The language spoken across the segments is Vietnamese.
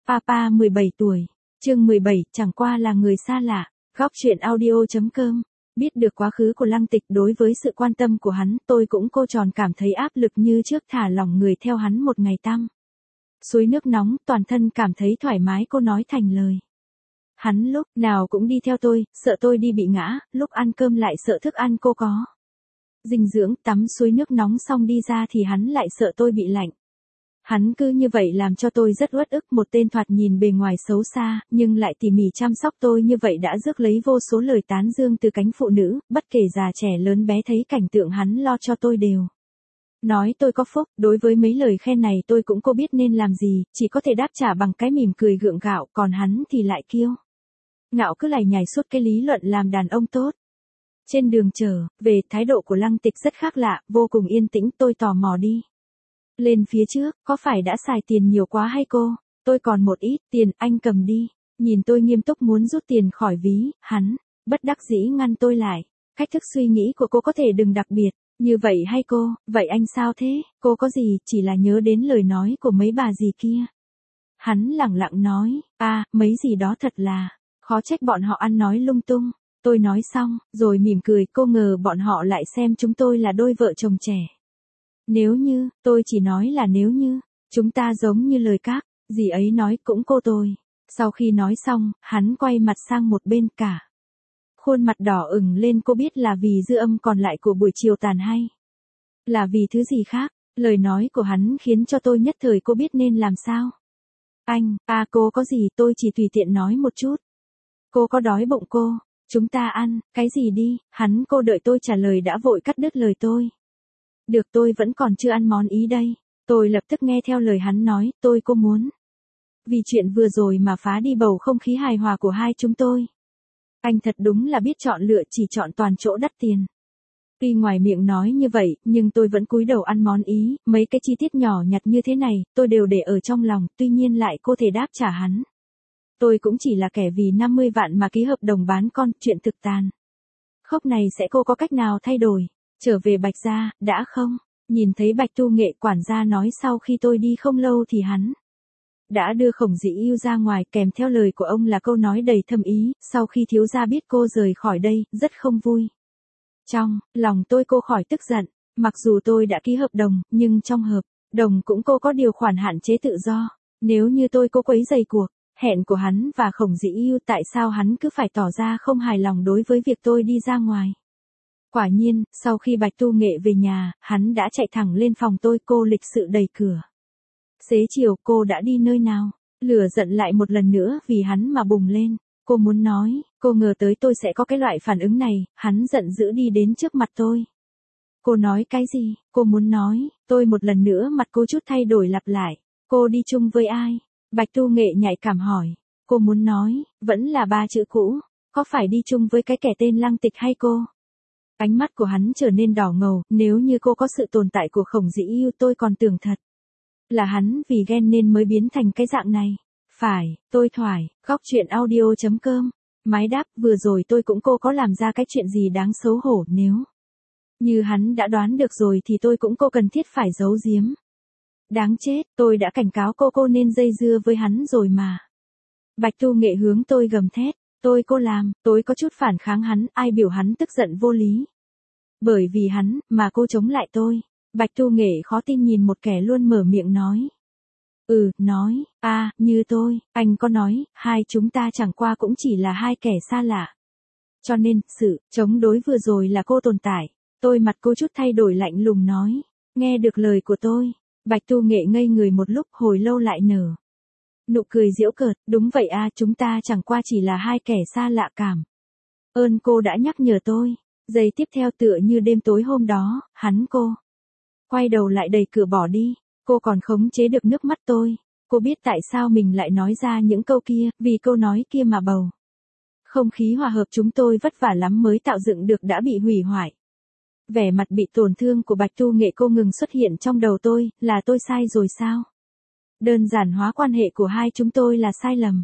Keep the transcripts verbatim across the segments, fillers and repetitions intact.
Papa mười bảy tuổi. Chương mười bảy, chẳng qua là người xa lạ. Góc truyện audio chấm com. Biết được quá khứ của Lăng Tịch, đối với sự quan tâm của hắn, tôi cũng cô tròn cảm thấy áp lực như trước, thả lỏng người theo hắn một ngày tăm suối nước nóng, toàn thân cảm thấy thoải mái. Cô nói thành lời. Hắn lúc nào cũng đi theo tôi, sợ tôi đi bị ngã, lúc ăn cơm lại sợ thức ăn cô có dinh dưỡng, tắm suối nước nóng xong đi ra thì hắn lại sợ tôi bị lạnh. Hắn cứ như vậy làm cho tôi rất uất ức, một tên thoạt nhìn bề ngoài xấu xa, nhưng lại tỉ mỉ chăm sóc tôi như vậy đã rước lấy vô số lời tán dương từ cánh phụ nữ, bất kể già trẻ lớn bé thấy cảnh tượng hắn lo cho tôi đều nói tôi có phúc. Đối với mấy lời khen này tôi cũng cô biết nên làm gì, chỉ có thể đáp trả bằng cái mỉm cười gượng gạo, còn hắn thì lại kiêu ngạo cứ lải nhải suốt cái lý luận làm đàn ông tốt. Trên đường trở về, thái độ của Lăng Tịch rất khác lạ, vô cùng yên tĩnh. Tôi tò mò đi lên phía trước, có phải đã xài tiền nhiều quá hay cô? Tôi còn một ít tiền, anh cầm đi. Nhìn tôi nghiêm túc muốn rút tiền khỏi ví, hắn bất đắc dĩ ngăn tôi lại. Cách thức suy nghĩ của cô có thể đừng đặc biệt như vậy hay cô? Vậy anh sao thế? Cô có gì, chỉ là nhớ đến lời nói của mấy bà gì kia. Hắn lẳng lặng nói, à, mấy gì đó thật là khó trách bọn họ ăn nói lung tung. Tôi nói xong, rồi mỉm cười, cô ngờ bọn họ lại xem chúng tôi là đôi vợ chồng trẻ. Nếu như, tôi chỉ nói là nếu như, chúng ta giống như lời các, dì ấy nói cũng cô tôi. Sau khi nói xong, hắn quay mặt sang một bên, cả khuôn mặt đỏ ửng lên. Cô biết là vì dư âm còn lại của buổi chiều tàn hay là vì thứ gì khác? Lời nói của hắn khiến cho tôi nhất thời cô biết nên làm sao. Anh, à cô có gì, tôi chỉ tùy tiện nói một chút. Cô có đói bụng cô? Chúng ta ăn, cái gì đi? Hắn cô đợi tôi trả lời đã vội cắt đứt lời tôi. Được, tôi vẫn còn chưa ăn món ý đây. Tôi lập tức nghe theo lời hắn nói, tôi cô muốn. Vì chuyện vừa rồi mà phá đi bầu không khí hài hòa của hai chúng tôi. Anh thật đúng là biết chọn lựa, chỉ chọn toàn chỗ đắt tiền. Tuy ngoài miệng nói như vậy, nhưng tôi vẫn cúi đầu ăn món ý, mấy cái chi tiết nhỏ nhặt như thế này, tôi đều để ở trong lòng, tuy nhiên lại cô thể đáp trả hắn. Tôi cũng chỉ là kẻ vì năm mươi vạn mà ký hợp đồng bán con, chuyện thực tàn khốc này sẽ cô có cách nào thay đổi? Trở về Bạch gia, đã không? Nhìn thấy Bạch Tu Nghệ, quản gia nói sau khi tôi đi không lâu thì hắn đã đưa Khổng Dĩ Yêu ra ngoài, kèm theo lời của ông là câu nói đầy thâm ý, sau khi thiếu gia biết cô rời khỏi đây, rất không vui. Trong lòng tôi cô khỏi tức giận, mặc dù tôi đã ký hợp đồng, nhưng trong hợp đồng cũng cô có điều khoản hạn chế tự do. Nếu như tôi cô quấy rầy cuộc hẹn của hắn và Khổng Dĩ Yêu, tại sao hắn cứ phải tỏ ra không hài lòng đối với việc tôi đi ra ngoài? Quả nhiên, sau khi Bạch Tu Nghệ về nhà, hắn đã chạy thẳng lên phòng tôi. Cô lịch sự đẩy cửa. Xế chiều, cô đã đi nơi nào? Lửa giận lại một lần nữa vì hắn mà bùng lên. Cô muốn nói, cô ngờ tới tôi sẽ có cái loại phản ứng này. Hắn giận dữ đi đến trước mặt tôi. Cô nói cái gì? Cô muốn nói, tôi một lần nữa mặt cô chút thay đổi lặp lại. Cô đi chung với ai? Bạch Tu Nghệ nhạy cảm hỏi. Cô muốn nói, vẫn là ba chữ cũ. Có phải đi chung với cái kẻ tên Lăng Tịch hay cô? Ánh mắt của hắn trở nên đỏ ngầu. Nếu như cô có sự tồn tại của Khổng Dĩ Yêu, tôi còn tưởng thật là hắn vì ghen nên mới biến thành cái dạng này. Phải, tôi thoải. Góc truyện audio chấm com. Mái đáp, vừa rồi tôi cũng cô có làm ra cái chuyện gì đáng xấu hổ, nếu như hắn đã đoán được rồi thì tôi cũng cô cần thiết phải giấu giếm. Đáng chết, tôi đã cảnh cáo cô cô nên dây dưa với hắn rồi mà. Bạch Tu Nghệ hướng tôi gầm thét. Tôi cô làm, tôi có chút phản kháng hắn, ai biểu hắn tức giận vô lý. Bởi vì hắn, mà cô chống lại tôi. Bạch Tu Nghệ khó tin nhìn một kẻ luôn mở miệng nói. Ừ, nói, a à, như tôi, anh có nói, hai chúng ta chẳng qua cũng chỉ là hai kẻ xa lạ. Cho nên, sự chống đối vừa rồi là cô tồn tại. Tôi mặt cô chút thay đổi lạnh lùng nói. Nghe được lời của tôi, Bạch Tu Nghệ ngây người một lúc, hồi lâu lại nở nụ cười giễu cợt. Đúng vậy a, à, chúng ta chẳng qua chỉ là hai kẻ xa lạ. Cảm ơn cô đã nhắc nhở tôi. Giây tiếp theo, tựa như đêm tối hôm đó, hắn cô quay đầu lại đẩy cửa bỏ đi. Cô còn khống chế được nước mắt tôi. Cô biết tại sao mình lại nói ra những câu kia, vì câu nói kia mà bầu không khí hòa hợp chúng tôi vất vả lắm mới tạo dựng được đã bị hủy hoại. Vẻ mặt bị tổn thương của Bạch Tu Nghệ cô ngừng xuất hiện trong đầu tôi. Là tôi sai rồi sao? Đơn giản hóa quan hệ của hai chúng tôi là sai lầm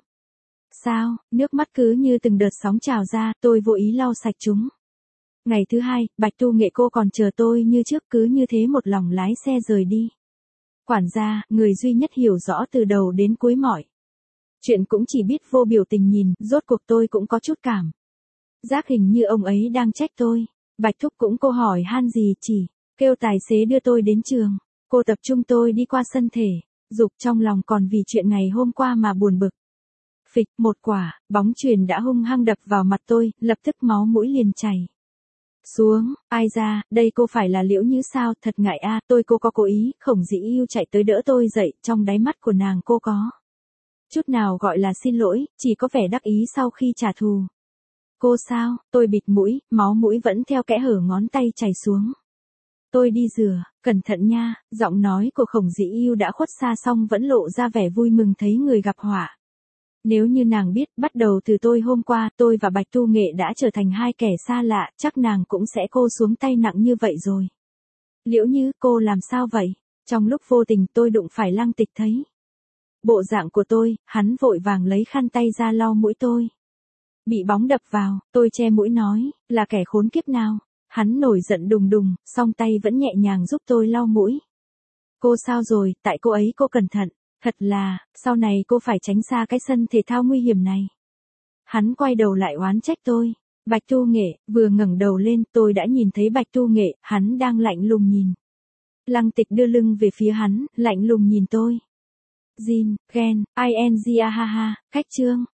sao? Nước mắt cứ như từng đợt sóng trào ra, tôi vô ý lau sạch chúng. Ngày thứ hai, Bạch Tu Nghệ cô còn chờ tôi như trước, cứ như thế một lòng lái xe rời đi. Quản gia, người duy nhất hiểu rõ từ đầu đến cuối mọi Chuyện cũng chỉ biết vô biểu tình nhìn, rốt cuộc tôi cũng có chút cảm giác hình như ông ấy đang trách tôi. Bạch Thúc cũng cô hỏi han gì chỉ kêu tài xế đưa tôi đến trường. Cô tập trung tôi đi qua sân thể dục, trong lòng còn vì chuyện ngày hôm qua mà buồn bực. Phịch một quả, bóng chuyền đã hung hăng đập vào mặt tôi, lập tức máu mũi liền chảy xuống. Ai ra, đây cô phải là Liễu Như sao, thật ngại a, tôi cô có cố ý. Khổng Dĩ Yêu chạy tới đỡ tôi dậy, trong đáy mắt của nàng cô có chút nào gọi là xin lỗi, chỉ có vẻ đắc ý sau khi trả thù. Cô sao, tôi bịt mũi, máu mũi vẫn theo kẽ hở ngón tay chảy xuống. Tôi đi rửa, cẩn thận nha. Giọng nói của Khổng Dĩ Yêu đã khuất xa song vẫn lộ ra vẻ vui mừng thấy người gặp họa. Nếu như nàng biết, bắt đầu từ tôi hôm qua, tôi và Bạch Tu Nghệ đã trở thành hai kẻ xa lạ, chắc nàng cũng sẽ cô xuống tay nặng như vậy rồi. Liễu Như, cô làm sao vậy? Trong lúc vô tình tôi đụng phải Lăng Tịch thấy bộ dạng của tôi, hắn vội vàng lấy khăn tay ra lau mũi tôi. Bị bóng đập vào, tôi che mũi nói, là kẻ khốn kiếp nào? Hắn nổi giận đùng đùng, song tay vẫn nhẹ nhàng giúp tôi lau mũi. Cô sao rồi, tại cô ấy cô cẩn thận. Thật là, sau này cô phải tránh xa cái sân thể thao nguy hiểm này. Hắn quay đầu lại oán trách tôi. Bạch Tu Nghệ, vừa ngẩng đầu lên, tôi đã nhìn thấy Bạch Tu Nghệ, hắn đang lạnh lùng nhìn. Lăng Tịch đưa lưng về phía hắn, lạnh lùng nhìn tôi. Jin, ghen, ing a ha ha, cách chương.